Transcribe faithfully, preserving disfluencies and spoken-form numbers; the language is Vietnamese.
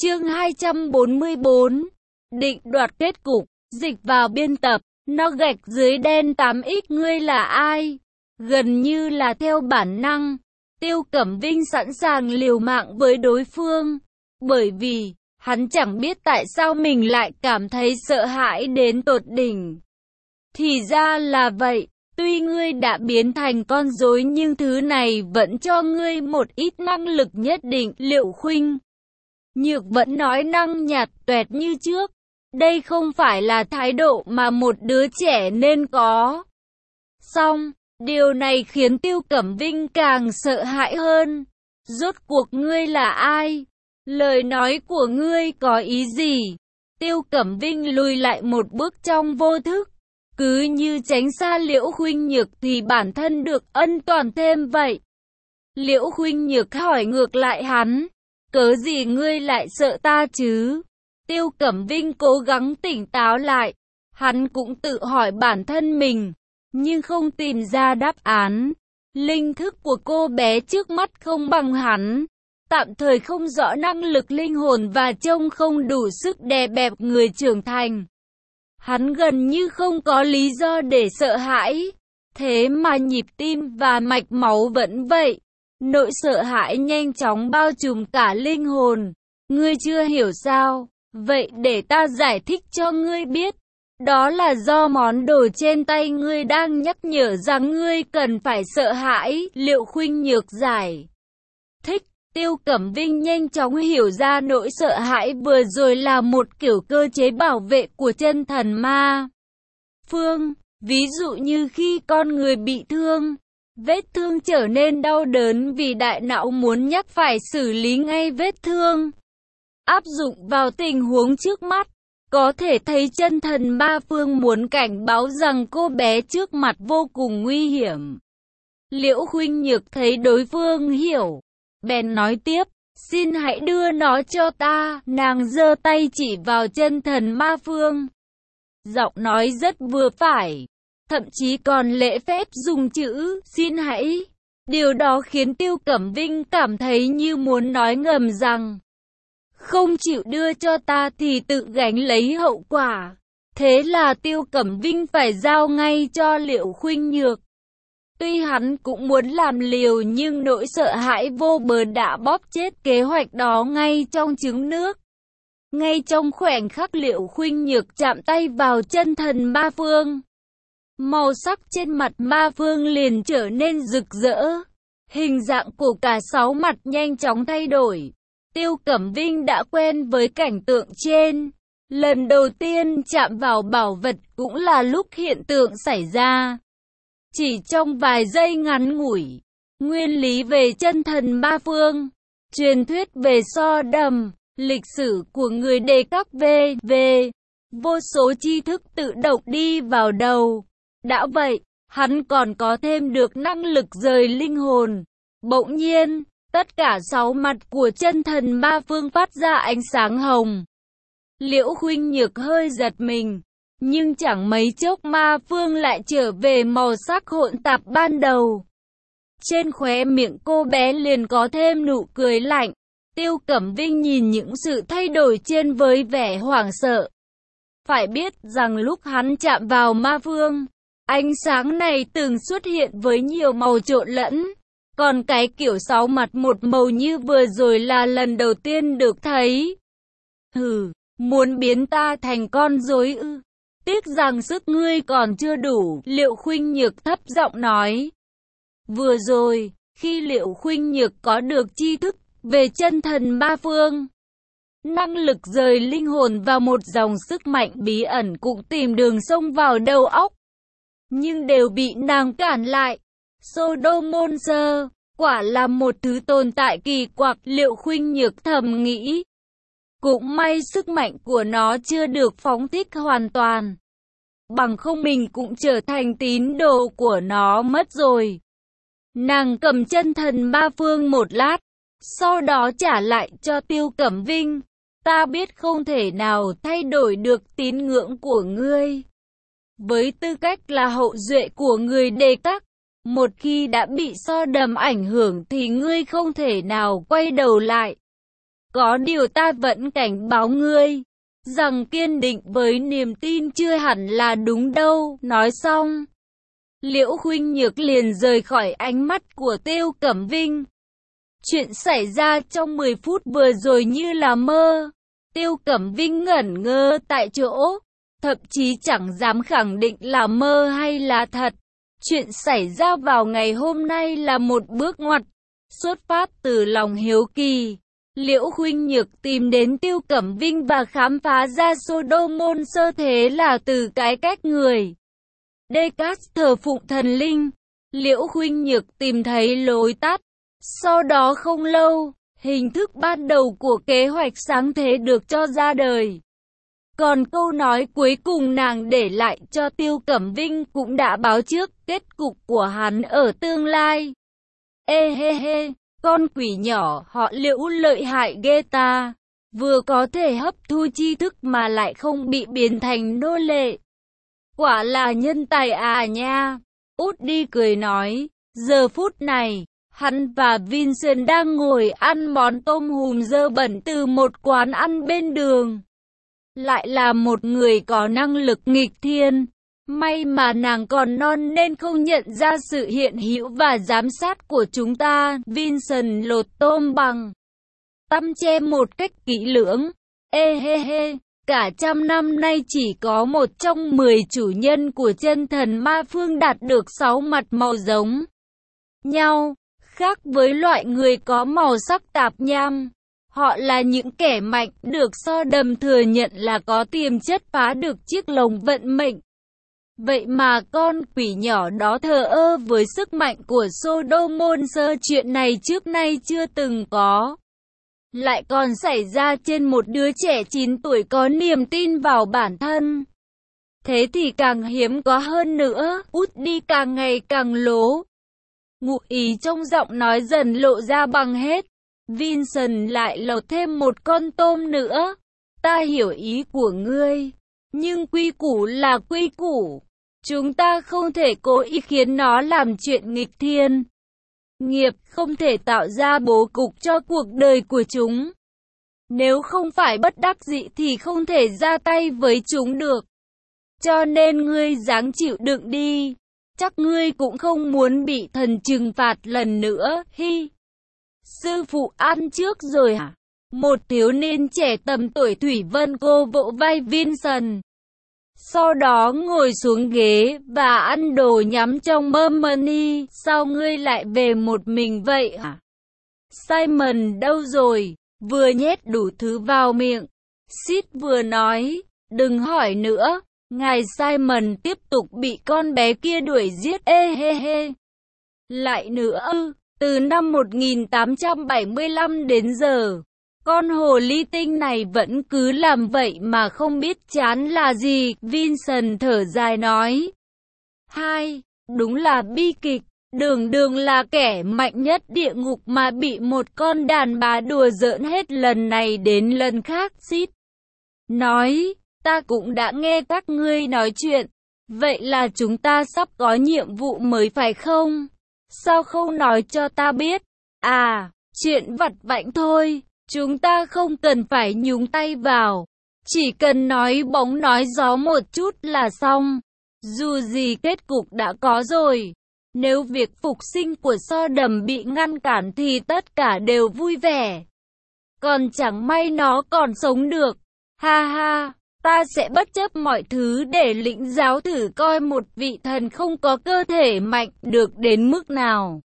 Chương hai trăm bốn mươi bốn. Định đoạt kết cục. Dịch vào biên tập. Nó gạch dưới đen tám x ngươi là ai? Gần như là theo bản năng, Tiêu Cẩm Vinh sẵn sàng liều mạng với đối phương. Bởi vì, hắn chẳng biết tại sao mình lại cảm thấy sợ hãi đến tột đỉnh. Thì ra là vậy, tuy ngươi đã biến thành con rối nhưng thứ này vẫn cho ngươi một ít năng lực nhất định. Liệu Khuynh Nhược vẫn nói năng nhạt toẹt như trước. Đây không phải là thái độ mà một đứa trẻ nên có. Song, điều này khiến Tiêu Cẩm Vinh càng sợ hãi hơn. Rốt cuộc ngươi là ai? Lời nói của ngươi có ý gì? Tiêu Cẩm Vinh lùi lại một bước trong vô thức. Cứ như tránh xa Liễu Khuynh Nhược thì bản thân được ân toàn thêm vậy. Liễu Khuynh Nhược hỏi ngược lại hắn. Cớ gì ngươi lại sợ ta chứ? Tiêu Cẩm Vinh cố gắng tỉnh táo lại. Hắn cũng tự hỏi bản thân mình, nhưng không tìm ra đáp án. Linh thức của cô bé trước mắt không bằng hắn. Tạm thời không rõ năng lực linh hồn và trông không đủ sức đè bẹp người trưởng thành. Hắn gần như không có lý do để sợ hãi. Thế mà nhịp tim và mạch máu vẫn vậy. Nỗi sợ hãi nhanh chóng bao trùm cả linh hồn. Ngươi chưa hiểu sao? Vậy để ta giải thích cho ngươi biết. Đó là do món đồ trên tay ngươi đang nhắc nhở rằng ngươi cần phải sợ hãi. Liệu Khuynh Nhược giải thích. Tiêu Cẩm Vinh nhanh chóng hiểu ra nỗi sợ hãi vừa rồi là một kiểu cơ chế bảo vệ của chân thần ma phương. Ví dụ như khi con người bị thương, vết thương trở nên đau đớn vì đại não muốn nhắc phải xử lý ngay vết thương. Áp dụng vào tình huống trước mắt, có thể thấy chân thần ma phương muốn cảnh báo rằng cô bé trước mặt vô cùng nguy hiểm. Liễu Khuynh Nhược thấy đối phương hiểu, bèn nói tiếp, xin hãy đưa nó cho ta. Nàng giơ tay chỉ vào chân thần ma phương. Giọng nói rất vừa phải, thậm chí còn lễ phép dùng chữ xin hãy. Điều đó khiến Tiêu Cẩm Vinh cảm thấy như muốn nói ngầm rằng, không chịu đưa cho ta thì tự gánh lấy hậu quả. Thế là Tiêu Cẩm Vinh phải giao ngay cho Liễu Khuynh Nhược. Tuy hắn cũng muốn làm liều nhưng nỗi sợ hãi vô bờ đã bóp chết kế hoạch đó ngay trong trứng nước. Ngay trong khoảnh khắc Liễu Khuynh Nhược chạm tay vào chân thần ma phương, màu sắc trên mặt ma phương liền trở nên rực rỡ. Hình dạng của cả sáu mặt nhanh chóng thay đổi. Tiêu Cẩm Vinh đã quen với cảnh tượng trên. Lần đầu tiên chạm vào bảo vật cũng là lúc hiện tượng xảy ra. Chỉ trong vài giây ngắn ngủi, nguyên lý về chân thần ma phương, truyền thuyết về so đầm, lịch sử của người đề các về về, vô số tri thức tự động đi vào đầu. Đã vậy, hắn còn có thêm được năng lực rời linh hồn. Bỗng nhiên, tất cả sáu mặt của chân thần ma phương phát ra ánh sáng hồng. Liễu Khuynh Nhược hơi giật mình, nhưng chẳng mấy chốc ma phương lại trở về màu sắc hỗn tạp ban đầu. Trên khóe miệng cô bé liền có thêm nụ cười lạnh. Tiêu Cẩm Vinh nhìn những sự thay đổi trên với vẻ hoảng sợ. Phải biết rằng lúc hắn chạm vào ma phương, ánh sáng này từng xuất hiện với nhiều màu trộn lẫn. Còn cái kiểu sáu mặt một màu như vừa rồi là lần đầu tiên được thấy. Hừ, muốn biến ta thành con rối ư? Tiếc rằng sức ngươi còn chưa đủ. Liễu Khuynh Nhược thấp giọng nói. Vừa rồi, khi Liễu Khuynh Nhược có được tri thức về chân thần ma phương, năng lực rời linh hồn vào một dòng sức mạnh bí ẩn cũng tìm đường xông vào đầu óc, nhưng đều bị nàng cản lại. Sodomonster, quả là một thứ tồn tại kỳ quặc. Liễu Khuynh Nhược thầm nghĩ. Cũng may sức mạnh của nó chưa được phóng thích hoàn toàn. Bằng không mình cũng trở thành tín đồ của nó mất rồi. Nàng cầm chân thần ma phương một lát, sau đó trả lại cho Tiêu Cẩm Vinh. Ta biết không thể nào thay đổi được tín ngưỡng của ngươi. Với tư cách là hậu duệ của người đề các, một khi đã bị so đầm ảnh hưởng thì ngươi không thể nào quay đầu lại. Có điều ta vẫn cảnh báo ngươi, rằng kiên định với niềm tin chưa hẳn là đúng đâu. Nói xong, Liễu Khuynh Nhược liền rời khỏi ánh mắt của Tiêu Cẩm Vinh. Chuyện xảy ra trong mười phút vừa rồi như là mơ. Tiêu Cẩm Vinh ngẩn ngơ tại chỗ, thậm chí chẳng dám khẳng định là mơ hay là thật. Chuyện xảy ra vào ngày hôm nay là một bước ngoặt. Xuất phát từ lòng hiếu kỳ, Liễu Khuynh Nhược tìm đến Tiêu Cẩm Vinh và khám phá ra Sô Đô Môn Sơ thế là từ cái cách người Descartes thờ phụng thần linh. Liễu Khuynh Nhược tìm thấy lối tắt. Sau đó không lâu, hình thức ban đầu của kế hoạch sáng thế được cho ra đời. Còn câu nói cuối cùng nàng để lại cho Tiêu Cẩm Vinh cũng đã báo trước kết cục của hắn ở tương lai. Ê hê hê, con quỷ nhỏ họ Liễu lợi hại ghê ta. Vừa có thể hấp thu tri thức mà lại không bị biến thành nô lệ. Quả là nhân tài à nha. Út đi cười nói, giờ phút này, hắn và Vincent đang ngồi ăn món tôm hùm dơ bẩn từ một quán ăn bên đường. Lại là một người có năng lực nghịch thiên. May mà nàng còn non nên không nhận ra sự hiện hữu và giám sát của chúng ta. Vincent lột tôm bằng tăm che một cách kỹ lưỡng. Ê hê hê, cả trăm năm nay chỉ có một trong mười chủ nhân của chân thần ma phương đạt được sáu mặt màu giống nhau. Khác với loại người có màu sắc tạp nham, họ là những kẻ mạnh được So Đầm thừa nhận là có tiềm chất phá được chiếc lồng vận mệnh. Vậy mà con quỷ nhỏ đó thờ ơ với sức mạnh của Sô Đô Môn Sơ, chuyện này trước nay chưa từng có. Lại còn xảy ra trên một đứa trẻ chín tuổi có niềm tin vào bản thân. Thế thì càng hiếm có hơn nữa. Út đi càng ngày càng lố. Ngụ ý trong giọng nói dần lộ ra bằng hết. Vincent lại lột thêm một con tôm nữa. Ta hiểu ý của ngươi, nhưng quy củ là quy củ. Chúng ta không thể cố ý khiến nó làm chuyện nghịch thiên. Nghiệp không thể tạo ra bố cục cho cuộc đời của chúng. Nếu không phải bất đắc dĩ thì không thể ra tay với chúng được. Cho nên ngươi ráng chịu đựng đi. Chắc ngươi cũng không muốn bị thần trừng phạt lần nữa. Hi. Sư phụ ăn trước rồi hả? Một thiếu niên trẻ tầm tuổi Thủy Vân cô vỗ vai Vincent. Sau đó ngồi xuống ghế và ăn đồ nhắm trong Mermani. Sao ngươi lại về một mình vậy hả? Simon đâu rồi? Vừa nhét đủ thứ vào miệng. Sid vừa nói, đừng hỏi nữa. Ngài Simon tiếp tục bị con bé kia đuổi giết. Ê hê hê. Lại nữa ư, từ năm một nghìn tám trăm bảy mươi lăm đến giờ, con hồ ly tinh này vẫn cứ làm vậy mà không biết chán là gì. Vincent thở dài nói. Hai, đúng là bi kịch. Đường đường là kẻ mạnh nhất địa ngục mà bị một con đàn bà đùa giỡn hết lần này đến lần khác. Sid nói, ta cũng đã nghe các ngươi nói chuyện. Vậy là chúng ta sắp có nhiệm vụ mới phải không? Sao không nói cho ta biết? À, chuyện vặt vãnh thôi. Chúng ta không cần phải nhúng tay vào. Chỉ cần nói bóng nói gió một chút là xong. Dù gì kết cục đã có rồi. Nếu việc phục sinh của So Đầm bị ngăn cản thì tất cả đều vui vẻ. Còn chẳng may nó còn sống được. Ha ha, ta sẽ bất chấp mọi thứ để lĩnh giáo thử coi một vị thần không có cơ thể mạnh được đến mức nào.